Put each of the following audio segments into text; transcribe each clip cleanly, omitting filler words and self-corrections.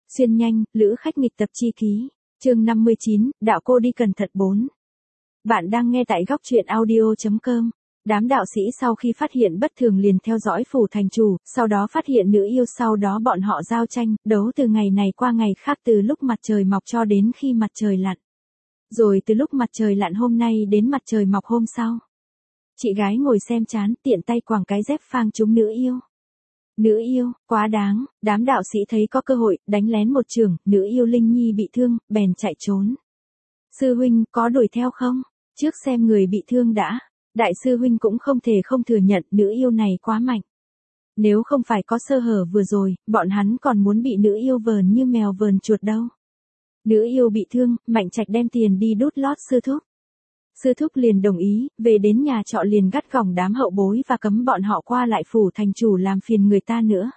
Xuyên nhanh, lữ khách nghịch tập chi ký. Chương 59, đạo cô đi cẩn thận 4. Bạn đang nghe tại góc truyện audio.com. Đám đạo sĩ sau khi phát hiện bất thường liền theo dõi phủ thành chủ, sau đó phát hiện nữ yêu, sau đó bọn họ giao tranh, đấu từ ngày này qua ngày khác, từ lúc mặt trời mọc cho đến khi mặt trời lặn. Rồi từ lúc mặt trời lặn hôm nay đến mặt trời mọc hôm sau. Chị gái ngồi xem chán, tiện tay quàng cái dép phang trúng nữ yêu. Nữ yêu, quá đáng, đám đạo sĩ thấy có cơ hội, đánh lén một trường, nữ yêu Linh Nhi bị thương, bèn chạy trốn. Sư huynh, có đuổi theo không? Trước xem người bị thương đã. Đại sư huynh cũng không thể không thừa nhận nữ yêu này quá mạnh. Nếu không phải có sơ hở vừa rồi, bọn hắn còn muốn bị nữ yêu vờn như mèo vờn chuột đâu. Nữ yêu bị thương, Mạnh Trạch đem tiền đi đút lót sư thúc. Sư thúc liền đồng ý, về đến nhà trọ liền gắt gỏng đám hậu bối và cấm bọn họ qua lại phủ thành chủ làm phiền người ta nữa.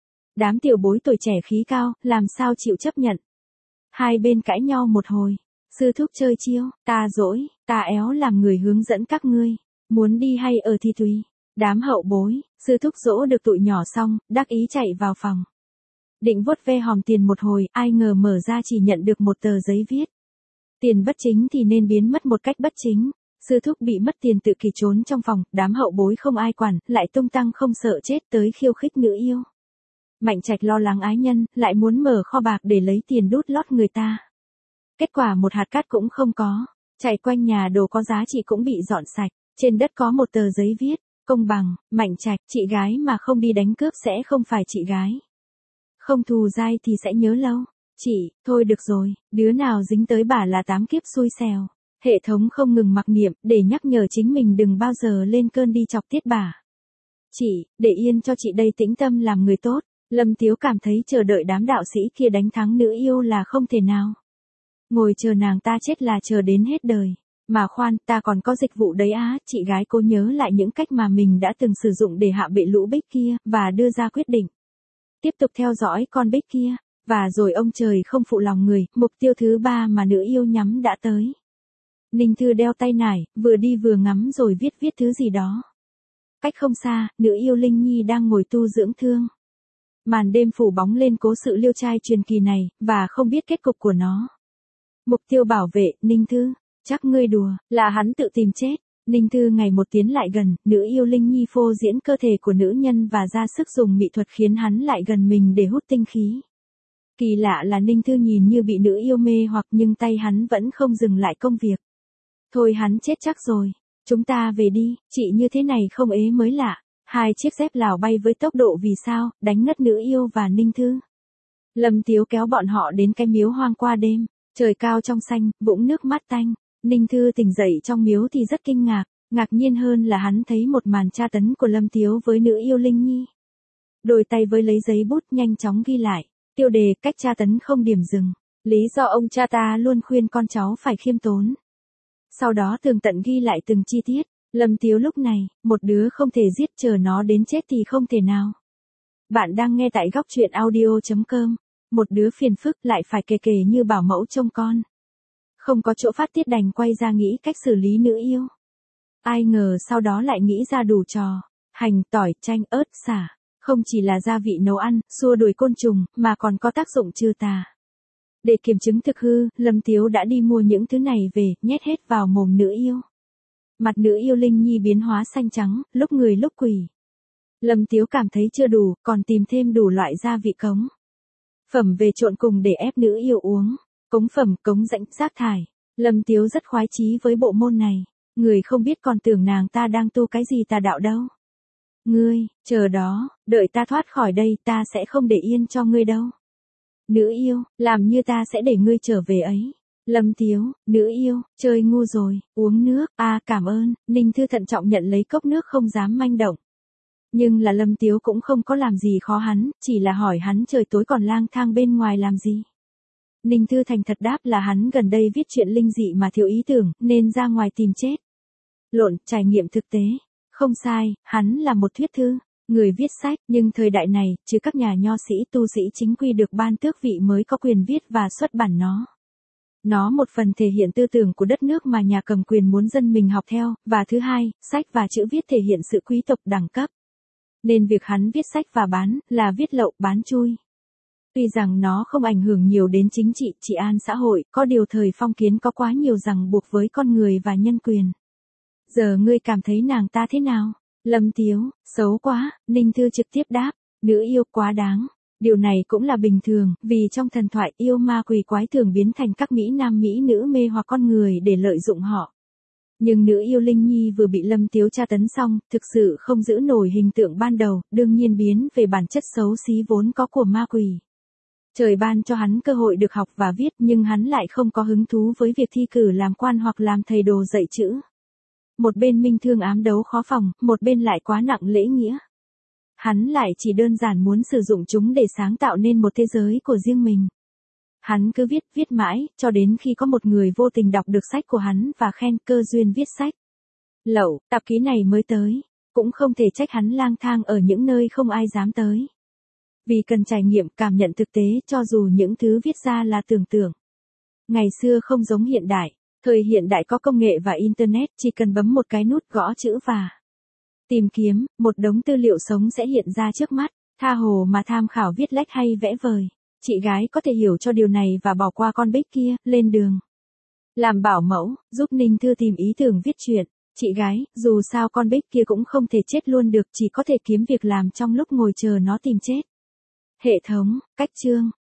Đám tiểu bối tuổi trẻ khí cao, làm sao chịu chấp nhận. Hai bên cãi nhau một hồi. Sư thúc chơi chiêu, ta dỗi, ta éo làm người hướng dẫn các ngươi. Muốn đi hay ở thì tùy. Đám hậu bối, sư thúc dỗ được tụi nhỏ xong, đắc ý chạy vào phòng. Định vuốt ve hòm tiền một hồi, ai ngờ mở ra chỉ nhận được một tờ giấy viết. Tiền bất chính thì nên biến mất một cách bất chính. Sư thúc bị mất tiền tự kỳ trốn trong phòng, đám hậu bối không ai quản, lại tung tăng không sợ chết tới khiêu khích nữ yêu. Mạnh Trạch lo lắng ái nhân, lại muốn mở kho bạc để lấy tiền đút lót người ta. Kết quả một hạt cát cũng không có, chạy quanh nhà đồ có giá trị cũng bị dọn sạch, trên đất có một tờ giấy viết, công bằng, Mạnh Trạch, chị gái mà không đi đánh cướp sẽ không phải chị gái. Không thù dai thì sẽ nhớ lâu. Chị, thôi được rồi, đứa nào dính tới bà là 8 kiếp xui xẻo. Hệ thống không ngừng mặc niệm, để nhắc nhở chính mình đừng bao giờ lên cơn đi chọc tiết bà. Chị, để yên cho chị đây tĩnh tâm làm người tốt. Lâm Tiếu cảm thấy chờ đợi đám đạo sĩ kia đánh thắng nữ yêu là không thể nào. Ngồi chờ nàng ta chết là chờ đến hết đời. Mà khoan, ta còn có dịch vụ đấy á, chị gái cô nhớ lại những cách mà mình đã từng sử dụng để hạ bệ lũ bích kia, và đưa ra quyết định. Tiếp tục theo dõi con bích kia. Và rồi ông trời không phụ lòng người, mục tiêu thứ 3 mà nữ yêu nhắm đã tới. Ninh Thư đeo tay nải, vừa đi vừa ngắm rồi viết thứ gì đó. Cách không xa, nữ yêu Linh Nhi đang ngồi tu dưỡng thương. Màn đêm phủ bóng lên cố sự liêu trai truyền kỳ này, và không biết kết cục của nó. Mục tiêu bảo vệ, Ninh Thư, chắc ngươi đùa, là hắn tự tìm chết. Ninh Thư ngày một tiến lại gần, nữ yêu Linh Nhi phô diễn cơ thể của nữ nhân và ra sức dùng mỹ thuật khiến hắn lại gần mình để hút tinh khí. Kỳ lạ là Ninh Thư nhìn như bị nữ yêu mê hoặc, nhưng tay hắn vẫn không dừng lại công việc. Thôi hắn chết chắc rồi, chúng ta về đi, chị như thế này không ế mới lạ. Hai chiếc dép Lào bay với tốc độ vì sao, đánh ngất nữ yêu và Ninh Thư. Lâm Tiếu kéo bọn họ đến cái miếu hoang qua đêm, trời cao trong xanh, vũng nước mát tanh. Ninh Thư tỉnh dậy trong miếu thì rất kinh ngạc, ngạc nhiên hơn là hắn thấy một màn tra tấn của Lâm Tiếu với nữ yêu Linh Nhi. Đôi tay với lấy giấy bút nhanh chóng ghi lại. Tiêu đề, cách tra tấn không điểm dừng. Lý do ông cha ta luôn khuyên con cháu phải khiêm tốn. Sau đó tường tận ghi lại từng chi tiết. Lâm Tiếu lúc này, một đứa không thể giết, chờ nó đến chết thì không thể nào. Bạn đang nghe tại góc truyện audio.com. Một đứa phiền phức lại phải kề kề như bảo mẫu trông con. Không có chỗ phát tiết đành quay ra nghĩ cách xử lý nữ yêu. Ai ngờ sau đó lại nghĩ ra đủ trò. Hành, tỏi, chanh, ớt, sả. Không chỉ là gia vị nấu ăn, xua đuổi côn trùng, mà còn có tác dụng trừ tà. Để kiểm chứng thực hư, Lâm Tiếu đã đi mua những thứ này về, nhét hết vào mồm nữ yêu. Mặt nữ yêu Linh Nhi biến hóa xanh trắng, lúc người lúc quỷ. Lâm Tiếu cảm thấy chưa đủ, còn tìm thêm đủ loại gia vị cống phẩm về trộn cùng để ép nữ yêu uống. Cống phẩm, cống rãnh, rác thải. Lâm Tiếu rất khoái chí với bộ môn này. Người không biết còn tưởng nàng ta đang tu cái gì tà đạo đâu. Ngươi, chờ đó, đợi ta thoát khỏi đây, ta sẽ không để yên cho ngươi đâu. Nữ yêu, làm như ta sẽ để ngươi trở về ấy. Lâm Tiếu, nữ yêu, chơi ngu rồi, uống nước, cảm ơn. Ninh Thư thận trọng nhận lấy cốc nước không dám manh động. Nhưng là Lâm Tiếu cũng không có làm gì khó hắn, chỉ là hỏi hắn trời tối còn lang thang bên ngoài làm gì. Ninh Thư thành thật đáp là hắn gần đây viết chuyện linh dị mà thiếu ý tưởng, nên ra ngoài tìm chết. Lộn, trải nghiệm thực tế. Không sai, hắn là một thuyết thư, người viết sách, nhưng thời đại này, chứ các nhà nho sĩ tu sĩ chính quy được ban tước vị mới có quyền viết và xuất bản nó. Nó một phần thể hiện tư tưởng của đất nước mà nhà cầm quyền muốn dân mình học theo, và thứ hai, sách và chữ viết thể hiện sự quý tộc đẳng cấp. Nên việc hắn viết sách và bán, là viết lậu, bán chui. Tuy rằng nó không ảnh hưởng nhiều đến chính trị, trị an xã hội, có điều thời phong kiến có quá nhiều ràng buộc với con người và nhân quyền. Giờ ngươi cảm thấy nàng ta thế nào? Lâm Tiếu, xấu quá, Ninh Thư trực tiếp đáp, nữ yêu quá đáng. Điều này cũng là bình thường, vì trong thần thoại yêu ma quỷ quái thường biến thành các mỹ nam mỹ nữ mê hoặc con người để lợi dụng họ. Nhưng nữ yêu Linh Nhi vừa bị Lâm Tiếu tra tấn xong, thực sự không giữ nổi hình tượng ban đầu, đương nhiên biến về bản chất xấu xí vốn có của ma quỷ. Trời ban cho hắn cơ hội được học và viết nhưng hắn lại không có hứng thú với việc thi cử làm quan hoặc làm thầy đồ dạy chữ. Một bên minh thương ám đấu khó phòng, một bên lại quá nặng lễ nghĩa. Hắn lại chỉ đơn giản muốn sử dụng chúng để sáng tạo nên một thế giới của riêng mình. Hắn cứ viết mãi, cho đến khi có một người vô tình đọc được sách của hắn và khen cơ duyên viết sách. Lậu, tạp ký này mới tới, cũng không thể trách hắn lang thang ở những nơi không ai dám tới. Vì cần trải nghiệm cảm nhận thực tế cho dù những thứ viết ra là tưởng tượng. Ngày xưa không giống hiện đại, thời hiện đại có công nghệ và Internet chỉ cần bấm một cái nút gõ chữ và tìm kiếm, một đống tư liệu sống sẽ hiện ra trước mắt, tha hồ mà tham khảo viết lách hay vẽ vời. Chị gái có thể hiểu cho điều này và bỏ qua con Bích kia, lên đường. Làm bảo mẫu, giúp Ninh Thư tìm ý tưởng viết truyện. Chị gái, dù sao con Bích kia cũng không thể chết luôn được, chỉ có thể kiếm việc làm trong lúc ngồi chờ nó tìm chết. Hệ thống, cách chương.